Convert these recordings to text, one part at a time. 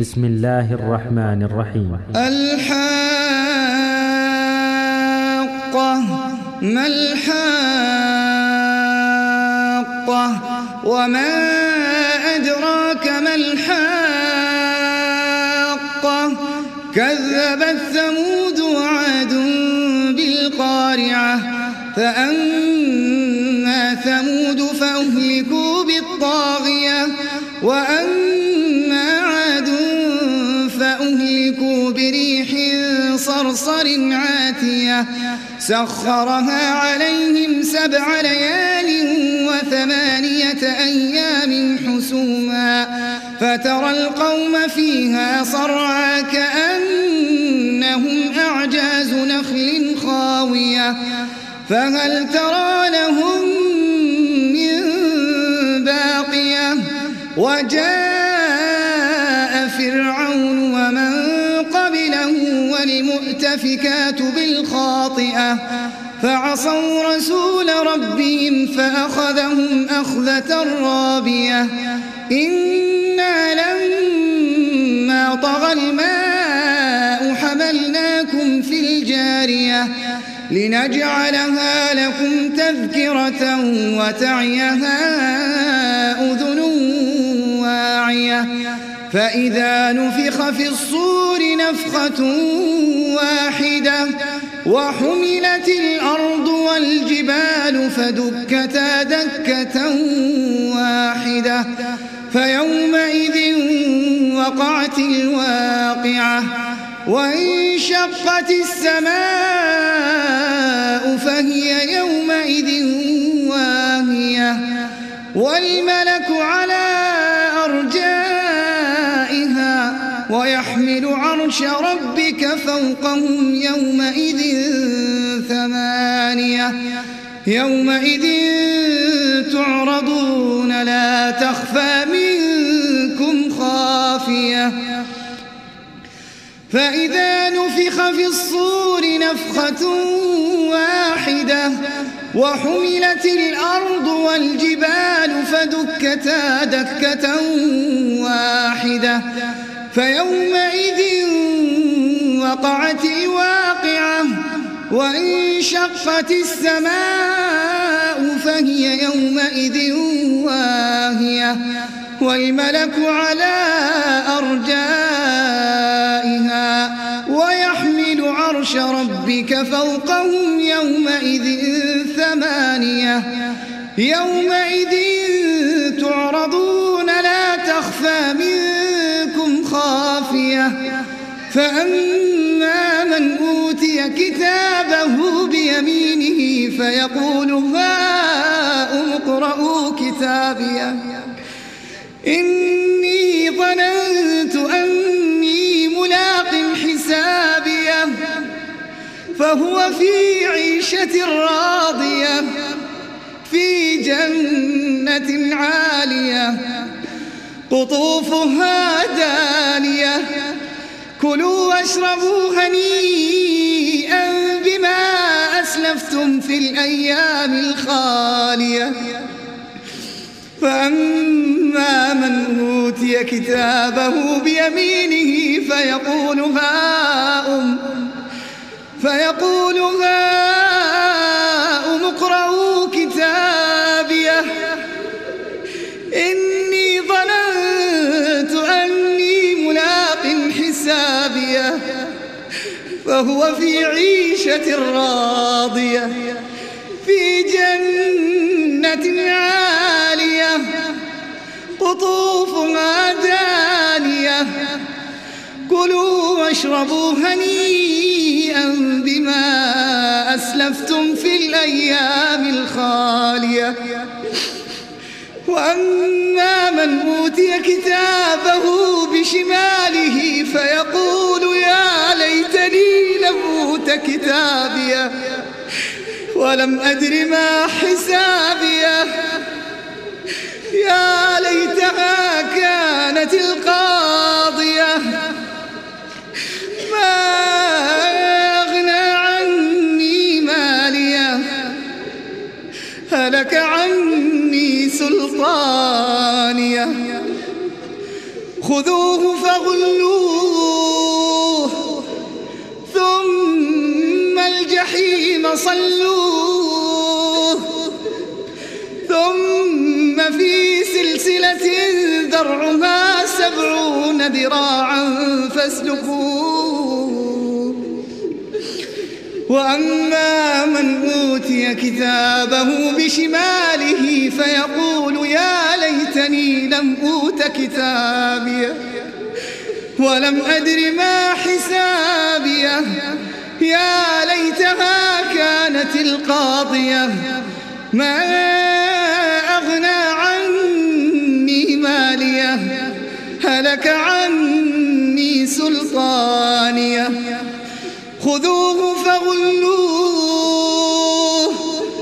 بسم الله الرحمن الرحيم. الحاقة. ما الحاقة وما أدراك ما الحاقة. كذبت ثمود وعاد بالقارعة فأما ثمود فأهلكوا بالطاغية وأما عاد فأهلكوا بريح صرصر عاتية سخرها عليهم 7 ليال و8 أيام حسوما فترى القوم فيها صرعى كأنهم أعجاز نخل خاوية فهل ترى لهم من باقية. وجاء فرعون ومن قبله والمؤتفكات بالخاطئة فعصوا رسول ربهم فأخذهم أخذة رابية. إنا لما طغى الماء حملناكم في الجارية لنجعلها لكم تذكرة وتعيها أذن واعية. فإذا نفخ في الصور نفخة واحدة وحملت الأرض والجبال فدكتا دكة واحدة فيومئذ وقعت الواقعة وانشقت السماء فهي يومئذ واهية والملك على أرجائها ويحمل عرش ربك فوقهم يومئذ 8 يومئذ تعرضون لا تخفى منكم خافية. فإذا نفخ في الصور نفخة واحدة وحملت الأرض والجبال فدكتا دكة واحدة فيومئذ وقعت الواقعة وانشقت السماء فهي يومئذ واهية والملك على أرجائها ويحمل عرش ربك فوقهم يومئذ 8 يومئذ تعرضون لا تخفى منكم خافية. فأما من أوتي كتابه بيمينه فيقول هاؤم اقرءوا كتابيه إني ظننت أني ملاق حسابيه فهو في عيشة راضية في جنة عالية قطوفها دانية كلوا واشربوا هنيئا بما أسلفتم في الأيام الخالية. فأما من أوتي كتابه بيمينه فيقول هاؤم اقرءوا كتابيه إني ظننت أني ملاق حسابيه فهو في عيشة راضية في جنة عالية قطوفها دانية كلوا واشربوا هنيئا بما أسلفتم في الأيام الخالية. وأما من أوتي كتابه بشماله فيقول يا ليتني لم أوت كتابيه ولم أدر ما حسابيه يا ليتها كانت القاضية ما أغنى عني ماليه هلك عني سلطانيه خذوه فغلوه ذرعها 70 ذراعا فاسلكوه وأما من أوتي كتابه بشماله فيقول يا ليتني لم أوت كتابيه ولم أدر ما حسابيه يا ليتها كانت القاضية ما أغنى عني ماليه هلك عني سلطانيه خذوه فغلوه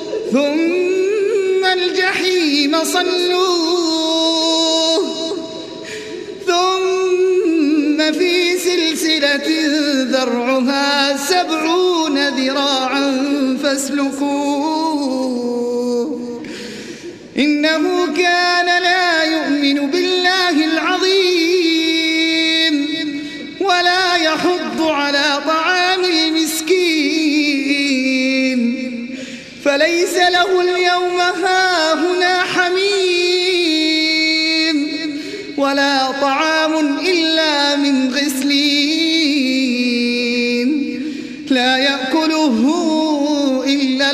ثم الجحيم صلوه ثم في سلسلة ذرعها 70 ذراعا فاسلكوه إنه كان لا يؤمن بالله العظيم ولا يحض على طعام المسكين فليس له اليوم هاهنا حميم ولا طعام إلا من غسلين لا يأكله إلا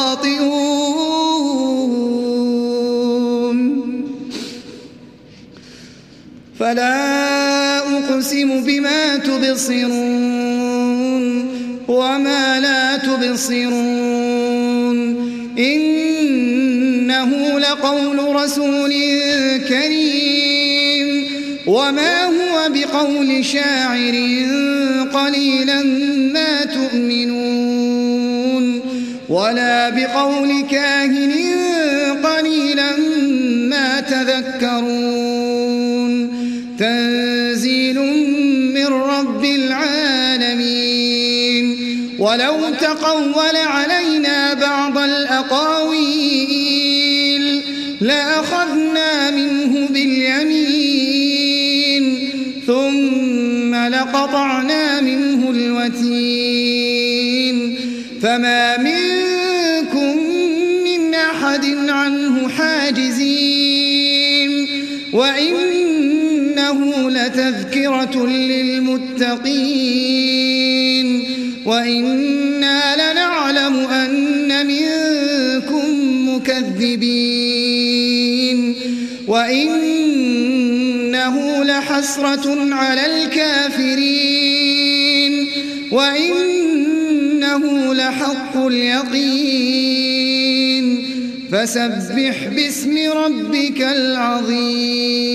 الخاطئون فلا أقسم بما تبصرون وما لا تبصرون إنه لقول رسول كريم وما هو بقول شاعر قليلا ما تؤمنون ولا بقول كاهن قليلا ما تذكرون تنزيل من رب العالمين ولو تقول علينا بعض الأقاويل لأخذنا منه باليمين ثم لقطعنا منه الوتين فما منكم من أحد عنه حاجزين وإنه لتذكرة للمتقين وإنا لنعلم أن منكم مكذبين وإنه لحسرة على الكافرين وإنه لحق اليقين فسبح باسم ربك العظيم